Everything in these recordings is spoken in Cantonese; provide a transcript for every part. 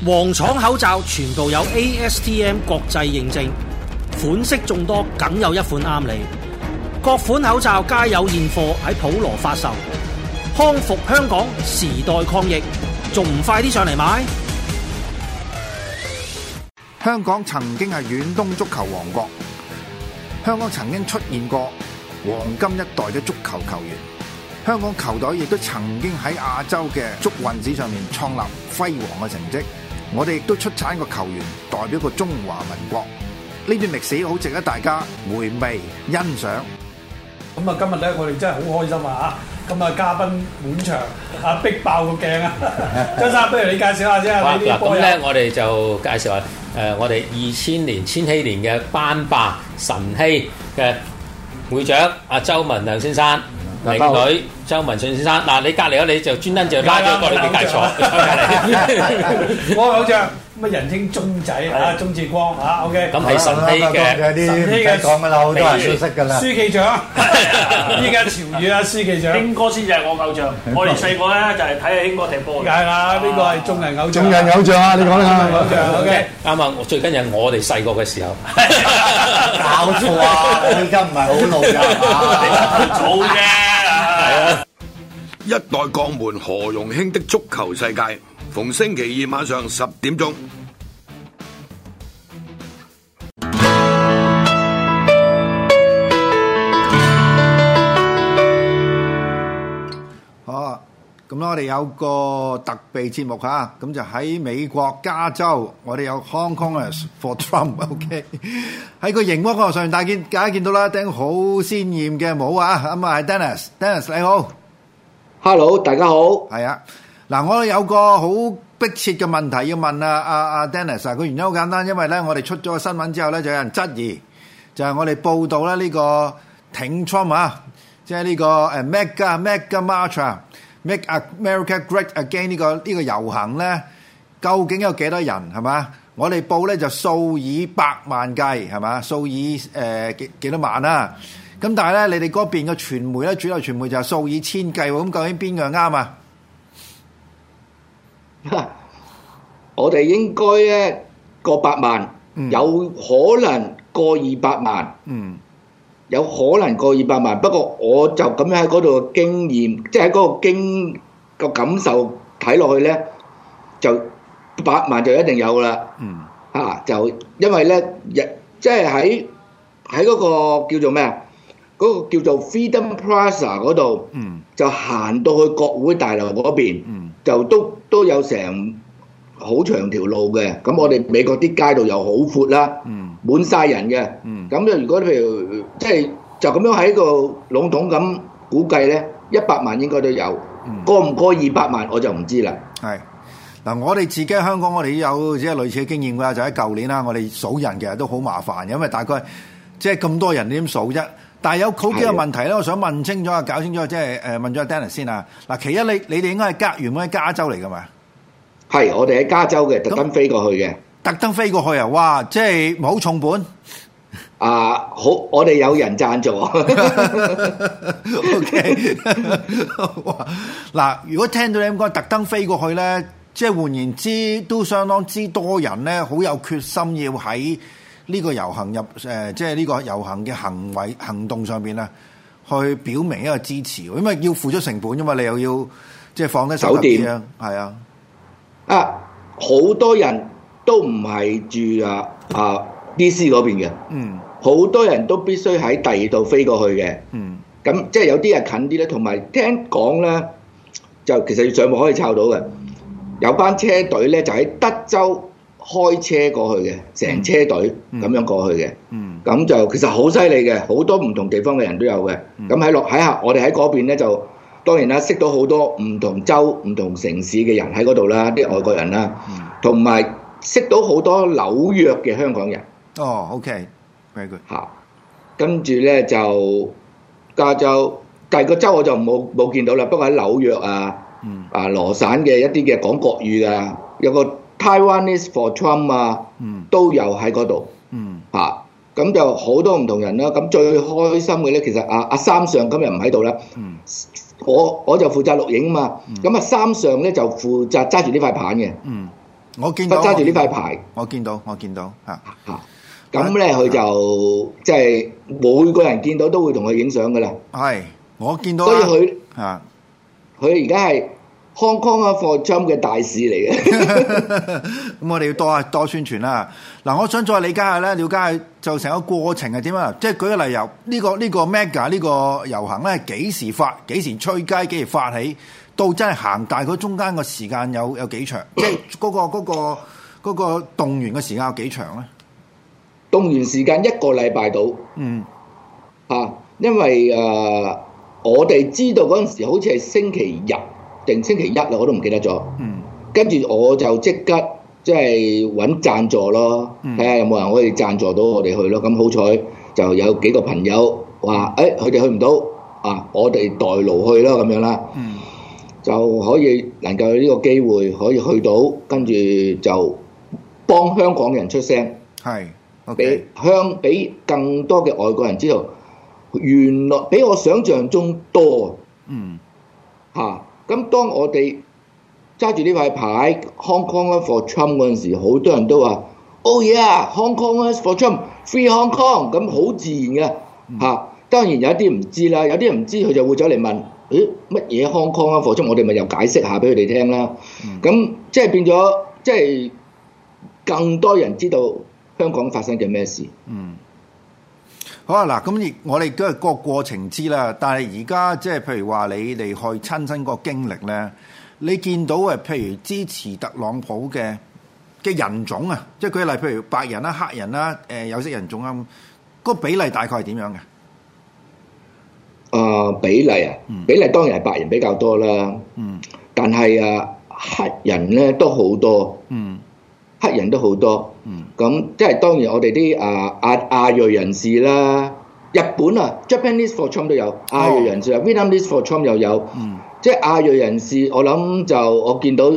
黃廠口罩全部有 ASTM 國際認證，款式眾多，梗有一款啱你。各款口罩皆有現貨喺普羅發售，康復香港，時代抗疫，仲唔快啲上嚟買？ 香港曾經係遠東足球王國，香港曾經出現過黃金一代嘅足球球員，香港球隊亦都曾經喺亞洲嘅足運史上面創立輝煌嘅成績。我哋亦都出產個球員代表個中華民國，呢段歷史好值得大家回味欣賞。 咁啊，今日咧我哋真係好開心啊！咁啊，嘉賓滿場啊，逼爆個鏡啊！張生，不如你介紹下先啊！ 嗱，咁咧我哋就介紹下我哋千禧年嘅班霸晨曦嘅會長阿周文亮先生，領隊周文信先生。嗱，你隔離咧你就專登就拉咗過嚟俾介紹。 我偶像乜人稱鐘仔啊，鐘志光啊 ，OK。咁係晨曦嘅講嘅啦，好多人都識㗎啦。 書記長，依家潮語啊，書記長。 興哥先至係我偶像，我哋細個咧就係睇下興哥踢波。 係啦，呢個係眾人偶像。 眾人偶像啊，你講啦， 偶像 OK。 啱啊！最緊要係我哋細個嘅時候。 搞錯啊！依家唔係好老㗎， 早啫。 一代鋼門何容興的足球世界，逢星期二晚上10點鐘。 好，咁我哋有個特備節目嚇，咁就喺美國加州，我哋有 Hong Kongers for Trump，OK，喺個熒幕嗰度上，大家見到啦，頂好鮮豔嘅帽啊，咁啊係 Dennis 你好。 Hello， 大家好。 係啊，嗱，我有個好迫切嘅問題要問阿 Dennis 啊，個原因好簡單，因為咧我哋出咗個新聞之後咧，就有人質疑，就係我哋報道咧呢個挺 Trump 啊，即係呢個Mega March，Make America Great Again 呢個遊行咧，究竟有幾多人係嘛？我哋報咧就數以百萬計係嘛，數以幾多萬啊？咁但係咧，你哋嗰邊嘅傳媒咧，主流傳媒就係數以千計喎。咁究竟邊個啱啊？ 我哋應該咧過百萬，有可能過200萬，有可能過200萬。不過我就咁樣喺嗰度嘅經驗，即係喺嗰個感受睇落去咧，就100萬就一定有啦。就因為咧，即係喺嗰個叫做咩啊？嗰個叫做 Freedom Plaza 嗰度，就行到去國會大樓嗰邊，就都有成好長條路嘅。咁我哋美國啲街道又好闊啦，滿晒人嘅。咁就如果譬如即係就咁樣喺個籠統咁估計咧，100萬應該都有。過唔過200萬我就唔知啦。 係嗱，我哋自己喺香港，我哋有即係類似嘅經驗㗎，就喺舊年啦。我哋數人其實都好麻煩，因為大概即係咁多人，你點數啫？但係有好幾個問題咧，我想問清楚啊，搞清楚，即係問咗阿 Dennis 先啊。嗱，其一你哋應該係原本喺加州嚟㗎嘛？係， 我哋喺加州嘅，特登飛過去嘅。特登飛過去啊！哇，即係冇重本。好，我哋有人贊助。 OK。哇！嗱，如果聽到你咁講，特登飛過去咧，即係換言之，都相當之多人咧，好有決心要喺呢個遊行即係呢個遊行嘅行動上邊咧，去表明一個支持，因為要付出成本啫嘛，你又要即係放低酒店啊，係啊， 好多人都唔係住DC 嗰邊嘅，好多人都必須喺第二度飛過去嘅，咁即係有啲係近啲咧，同埋聽講咧，就其實要上網可以抄到嘅，有班車隊咧就喺德州開車過去嘅，成車隊咁樣過去嘅，咁就其實好犀利嘅，好多唔同地方嘅人都有嘅。咁喺我哋喺嗰邊咧就當然啦，識到好多唔同州、唔同城市嘅人喺嗰度啦，啲外國人啦，同埋識到好多紐約嘅香港人。 哦，OK，very good。 跟住咧就加州，第二個州我就冇見到啦。不過喺紐約羅省嘅一啲嘅講國語啊，有個Taiwanese for Trump 都有喺嗰度，咁就好多唔同人啦。咁最開心嘅咧，其實阿三上今日唔喺度啦，我就負責錄影嘛。咁三上咧就負責揸住呢塊棒嘅， 我見到揸住呢塊牌， 我見到嚇。 咁咧佢就即係每個人見到都會同佢影相噶啦。 係，我見到。 所以佢嚇， 佢而家係 Hong Kong for Trump 嘅大使嚟嘅。 咁我哋要多宣傳啦。嗱，我想再理解下咧，了解下就成個過程係點啊？即係舉個例，由呢個 Mega 呢個遊行咧，幾時吹雞，幾時發起，到真係行大概中間個時間有幾長？即係嗰個動員嘅時間有幾長咧？ 動員時間1個禮拜到。因為我哋知道嗰陣時好似係星期日定星期一啦，我都唔記得咗。跟住我就即刻即係揾贊助咯，睇下有冇人可以贊助到我哋去咯。咁好彩就有幾個朋友話，佢哋去唔到我哋代勞去啦咁樣啦。就可以能夠有呢個機會可以去到，跟住就幫香港人出聲， 係俾更多嘅外國人知道，原來比我想象中多。咁當我哋揸住呢塊牌 Hong Kong for Trump 嗰陣時，好多人都話：Oh yeah, Hong Kong for Trump, Free Hong Kong。咁好自然嘅當然有啲唔知啦，有啲人唔知佢就會走嚟問：乜嘢 Hong Kong for Trump？我哋咪又解釋下俾佢哋聽啦。咁即係變咗，即係更多人知道香港發生緊咩事。 好啊，嗱，咁我哋都係個過程知啦。但係而家即係譬如話你哋去親身個經歷咧，你見到譬如支持特朗普嘅人種啊，即係舉例，譬如白人啦、黑人啦、有色人種啊，個比例大概係點樣嘅？ 比例比例當然係白人比較多啦。但係黑人咧都好多。黑人都好多。咁即係當然我哋啲亞裔人士啦，日本Japanese for Trump 都有亞裔人士，Vietnamese for Trump 又有。即係亞裔人士，我諗就我見到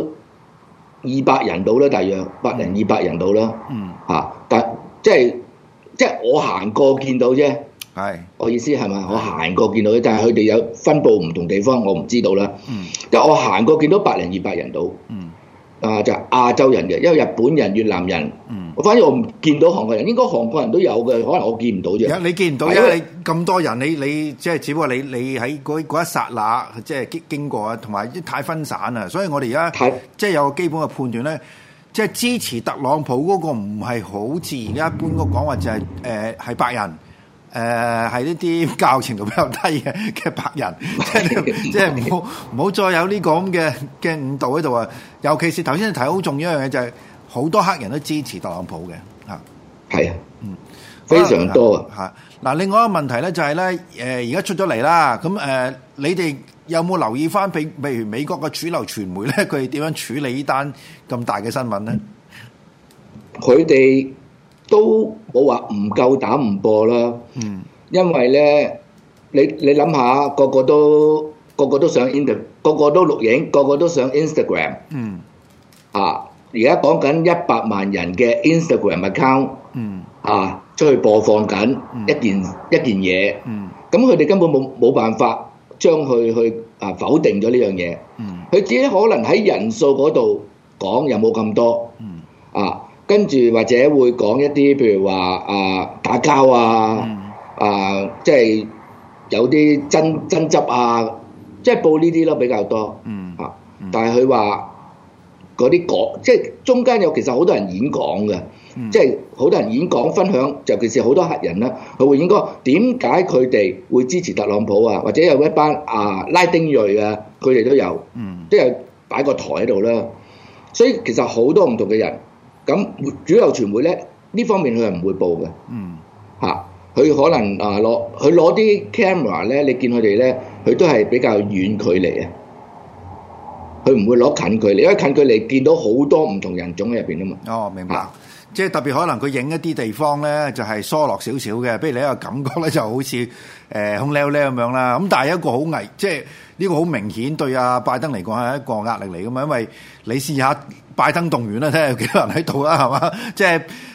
200人到啦，大約200人到啦。但即係我行過見到啫。我意思係咪？我行過見到，但係佢哋有分佈唔同地方，我唔知道啦。但我行過見到200人到。就係亞洲人嘅，因為日本人、越南人，我反正我唔見到韓國人，應該韓國人都有嘅，可能我見唔到啫。 你見唔到，因為你咁多人，你即係只不過你喺嗰一剎那即係經過啊，同埋太分散啊，所以我哋而家即係有個基本嘅判斷咧，即係支持特朗普嗰個唔係好似而家一般嗰講話就係係白人。係呢啲教程度比較低嘅白人，即係唔好再有呢個咁嘅誤導喺度啊！尤其是頭先你提好重要一樣嘢，就係好多黑人都支持特朗普嘅嚇。 係非常多啊！嗱，另外一個問題咧就係咧，而家出咗嚟啦，咁你哋有冇留意翻？譬如美國嘅主流傳媒咧，佢哋點樣處理呢單咁大嘅新聞咧？ 佢哋都冇話唔夠膽唔播啦。因為咧，你諗下，個個都上個個都錄影，個個都上 Instagram。而家講緊100萬人嘅 Instagram account。出去播放緊一件嘢。咁佢哋根本冇辦法將佢去否定咗呢樣嘢。佢自己可能喺人數嗰度講又冇咁多。跟住或者會講一啲譬如話打交即係有啲爭執即係報呢啲咯比較多。但係佢話嗰啲即係中間有其實好多人演講嘅。即係好多人演講分享，尤其是好多黑人啦，佢會演講點解佢哋會支持特朗普或者有一班拉丁裔佢哋都有。即係擺個台喺度啦。所以其實好多唔同嘅人。咁主流傳媒咧呢方面佢係唔會報嘅。佢可能佢攞啲 camera 咧，你見佢哋咧，佢都係比較遠距離嘅，佢唔會攞近距離，因為近距離見到好多唔同人種喺入邊啊嘛。 明白。即係特別可能佢影一啲地方咧，就係疏落少少嘅，譬如你一個感覺咧就好似空溜溜咁樣啦。咁但係一個好即係呢個好明顯對拜登嚟講係一個壓力嚟噶嘛，因為你試下拜登動員啦，睇下有幾多人喺度啦，係嘛？即係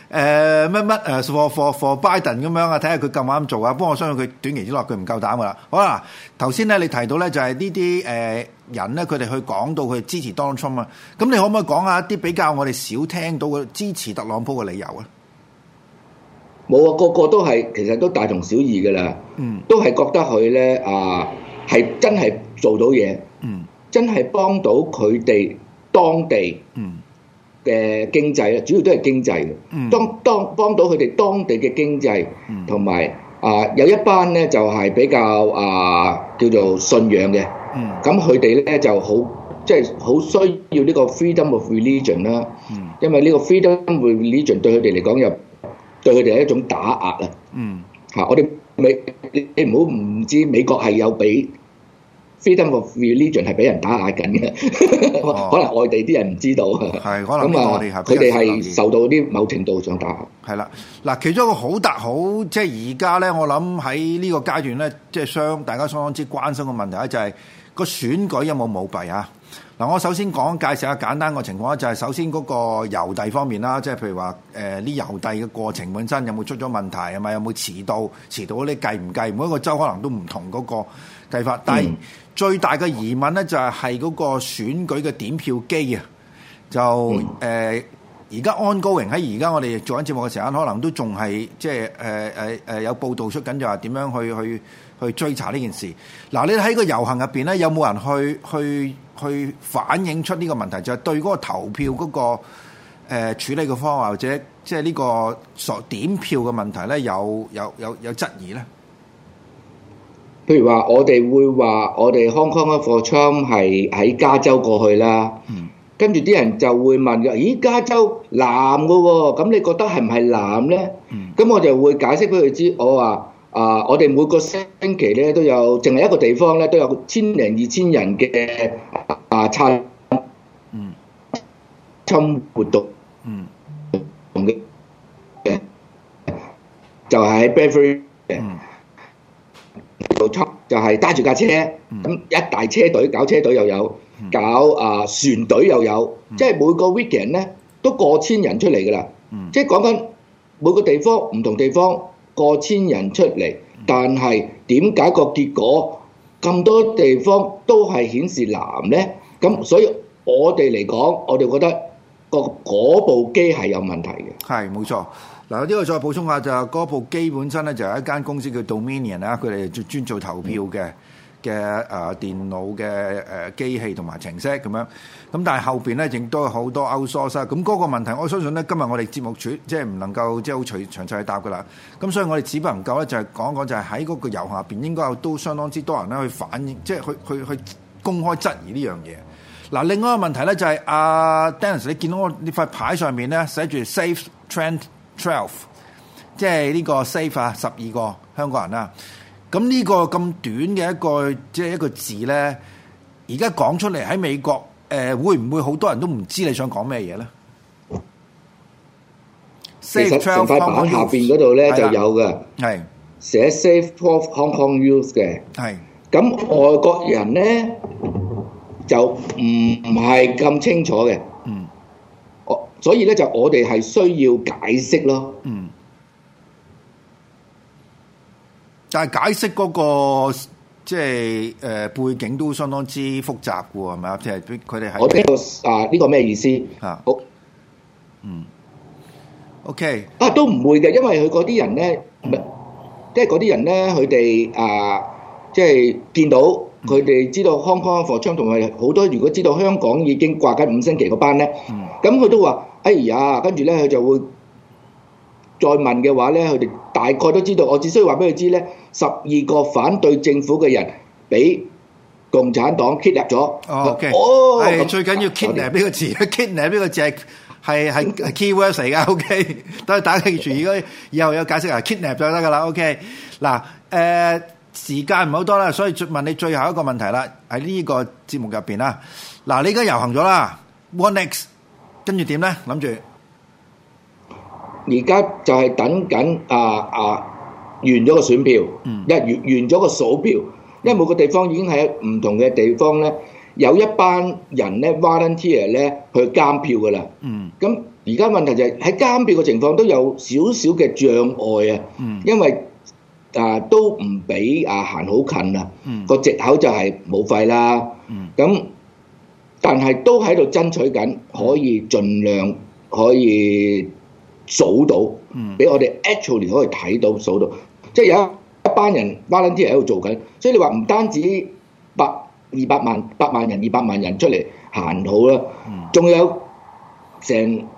for Biden 咁樣啊，睇下佢夠唔夠膽做啊。不過我相信佢短期之內佢唔夠膽噶啦。好啦，頭先咧你提到咧就係呢啲人咧，佢哋去講到佢支持 Donald Trump 啊。咁你可唔可以講下一啲比較我哋少聽到嘅支持特朗普嘅理由啊？ 冇啊，個個都係其實都大同小異噶啦，都係覺得佢咧係真係做到嘢，真係幫到佢哋當地嘅經濟咧，主要都係經濟嘅。當幫到佢哋當地嘅經濟，同埋有一班咧就係比較叫做信仰嘅，咁佢哋咧就好即係好需要呢個 freedom of religion 啦，因為呢個 freedom of religion 對佢哋嚟講又對佢哋係一種打壓啊！我哋你唔好唔知美國係有俾 freedom of religion 係俾人打壓緊嘅，可能外地啲人唔知道啊。係，可能我哋佢哋係受到啲某程度上打壓。 係啦，嗱，其中一個好即係而家咧，我諗喺呢個階段咧，即係大家相當之關心嘅問題咧，就係個選舉有冇舞弊啊？嗱，我首先介紹下簡單個情況，就係首先嗰個郵遞方面啦，即係譬如話啲郵遞嘅過程本身有冇出咗問題，係咪有冇遲到嗰啲計唔計？每一個州可能都唔同嗰個計法，但係最大嘅疑問咧就係嗰個選舉嘅點票機啊，就而家 ongoing 喺而家我哋做緊節目嘅時間，可能都仲係即係有報道出緊，就話點樣去追查呢件事。嗱，你喺個遊行入邊咧，有冇人去反映出呢個問題，就係對嗰個投票嗰個處理嘅方法，或者即係呢個點票嘅問題咧，有質疑咧？ 譬如話，我哋會話我哋 Hong Kong for Trump 係喺加州過去啦，跟住啲人就會問嘅，咦，加州藍嘅喎，咁你覺得係唔係藍咧？咁我就會解釋俾佢知，我話我哋每個星期咧都有，淨係一個地方咧都有1000零2000人嘅參活動，就係喺 Beverly 就係揸住架車，咁一大車隊搞車隊又有，搞船隊又有，即係每個 weekend 咧都過千人出嚟㗎啦。即係講緊每個地方唔同地方過千人出嚟，但係點解個結果咁多地方都係顯示藍咧？咁所以我哋嚟講，我哋覺得嗰部機係有問題嘅。 係冇錯。嗱，呢個再補充下就係嗰部機本身咧就係一間公司叫 Dominion 啦，佢哋專做投票嘅電腦嘅機器同埋程式咁樣。咁但係後邊咧亦都有好多 outsource。咁嗰個問題，我相信咧今日我哋節目即係唔能夠即係好詳細去答噶啦。咁所以我哋只不能夠咧就係講就係喺嗰個遊行入邊應該有都相當之多人咧去反映，即係去公開質疑呢樣嘢。嗱，另外一個問題咧就係Dennis， 你見到我呢塊牌上面咧寫住 Safe Trend 12，即係呢個 safe 12個香港人啦。咁呢個咁短嘅一個字咧，而家講出嚟喺美國，會唔會好多人都唔知你想講咩嘢咧？ 其實成塊板下邊嗰度咧就有嘅，係寫 Save 12 Hong Kong Youth 嘅。係咁外國人咧就唔係咁清楚嘅。所以咧就我哋係需要解釋咯。 但係解釋嗰個即係背景都相當之複雜嘅喎，係咪啊？即係佢哋係我哋呢個咩意思？好 ，OK 都唔會嘅，因為佢嗰啲人咧，即係嗰啲人咧，佢哋即係見到佢哋知道 Hong Kong for Trump 同埋好多，如果知道香港已經掛緊5星期嗰班咧，咁佢都話。哎呀，跟住咧佢就會再問嘅話咧，佢哋大概都知道。我只需要話俾佢知咧，12個反對政府嘅人俾共產黨 kidnap 咗。 OK，係最緊要 kidnap 呢個字 ，kidnap 呢個字係 keywords 嚟㗎。OK，等大家記住，如果以後有解釋kidnap 就得㗎啦。OK，嗱時間唔好多啦，所以問你最後一個問題啦，喺呢個節目入邊啦。嗱，你而家遊行咗啦 ，what next？跟住點咧？諗住而家就係等緊完咗個選票，完咗個數票，因為每個地方已經喺唔同嘅地方咧， 有一班人咧 volunteer 咧去監票噶啦。咁而家問題就係喺監票嘅情況都有少少嘅障礙啊。因為都唔俾行好近啊。個藉口就係冇費啦。咁但係都喺度爭取緊，可以盡量可以數到，俾我哋 actually 可以睇到數到，即係有一班人 volunteer 喺度做緊，所以你話唔單止200萬人、200萬人出嚟行好啦，仲有成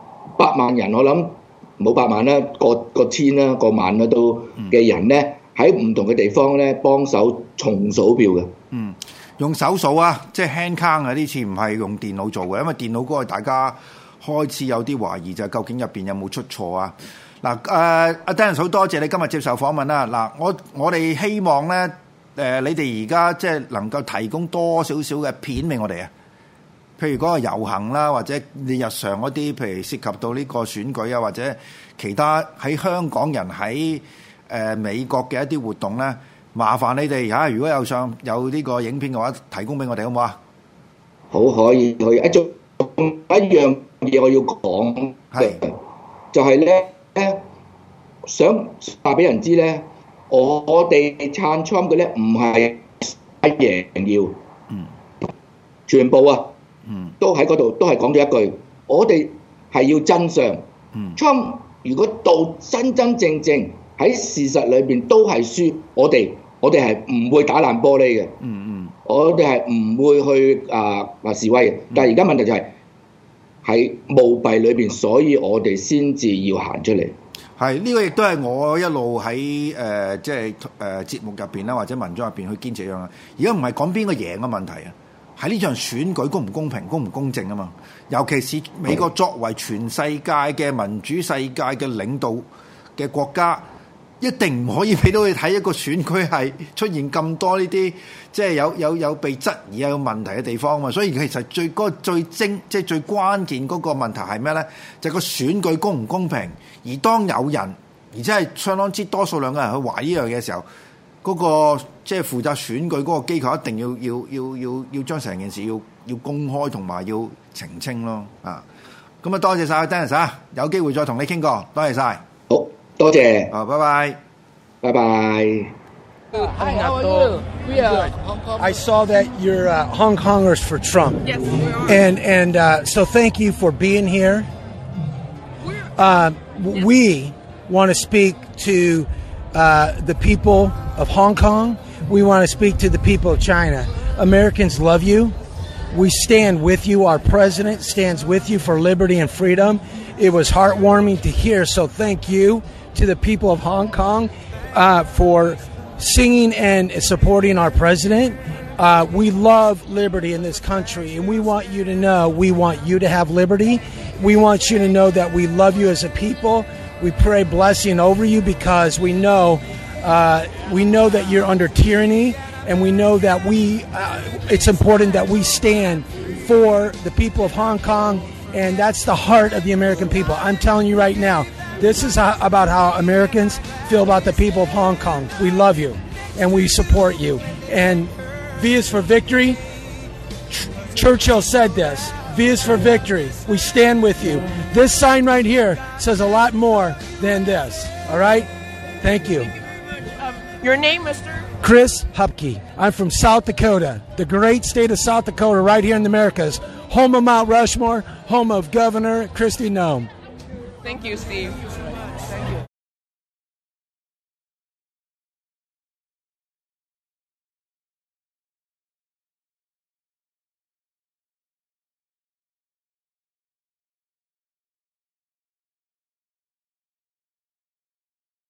8萬人，我諗冇8萬啦，個千啦、個萬啦都嘅人咧喺唔同嘅地方咧幫手重數票嘅。 用手數啊，即係 hand count 啊！呢次唔係用電腦做嘅，因為電腦嗰個大家開始有啲懷疑，就係究竟入邊有冇出錯啊？嗱，阿 Dennis 好多謝你今日接受訪問啦。嗱，我哋希望咧，你哋而家即係能夠提供多少少嘅片俾我哋啊，譬如嗰個遊行啦，或者你日常嗰啲，譬如涉及到呢個選舉啊，或者其他喺香港人喺美國嘅一啲活動咧。麻煩你哋嚇，如果有呢個影片嘅話，提供俾我哋好唔好啊？ 好，可以。仲一樣嘢我要講，就係咧，想話俾人知咧，我哋撐 Trump 嘅咧，唔係贏要，全部都喺嗰度，都係講咗一句，我哋係要真相。Trump 如果到真正喺事實裏邊都係輸，我哋係唔會打爛玻璃嘅。我哋係唔會去話示威嘅。但係而家問題就係喺舞弊裏邊，所以我哋先至要行出嚟。 係呢個亦都係我一路喺即係節目入邊啦，或者文章入邊去堅持一樣啊。而家唔係講邊個贏嘅問題啊，喺呢場選舉公唔公平、公唔公正啊嘛。尤其是美國作為全世界嘅民主世界嘅領導嘅國家。一定唔可以俾到你睇一個選舉係出現咁多呢啲即係有被質疑有問題嘅地方嘛，所以其實即係最關鍵嗰個問題係咩咧？就係個選舉公唔公平。而當有人而且係相當之多數量嘅人去懷疑呢樣嘢嘅時候，嗰個即係負責選舉嗰個機構一定要將成件事要公開同埋要澄清咯啊！咁啊，多謝晒 Dennis 啊，有機會再同你傾過，多謝晒。 好。多謝。 拜拜。 拜拜。 Hi, how are you? We are Hong Kong. I saw that you're Hong Kongers for Trump. Yes, we are. And so thank you for being here. We want to speak to the people of Hong Kong. We want to speak to the people of China. Americans love you. We stand with you. Our president stands with you for liberty and freedom. It was heartwarming to hear, so thank you to the people of Hong Kong for singing and supporting our president. We love liberty in this country, and we want you to know we want you to have liberty. We want you to know that we love you as a people. We pray blessing over you because we know that you're under tyranny, and we know that it's important that we stand for the people of Hong Kong, and that's the heart of the American people. I'm telling you right now, this is about how Americans feel about the people of Hong Kong. We love you, and we support you. And V is for victory. Churchill said this. V is for victory. We stand with you. This sign right here says a lot more than this. All right? Thank you. Your name, Mr.? Chris Hupke. I'm from South Dakota, the great state of South Dakota, right here in the Americas. Home of Mount Rushmore, home of Governor Kristi Noem. Thank you, Steve.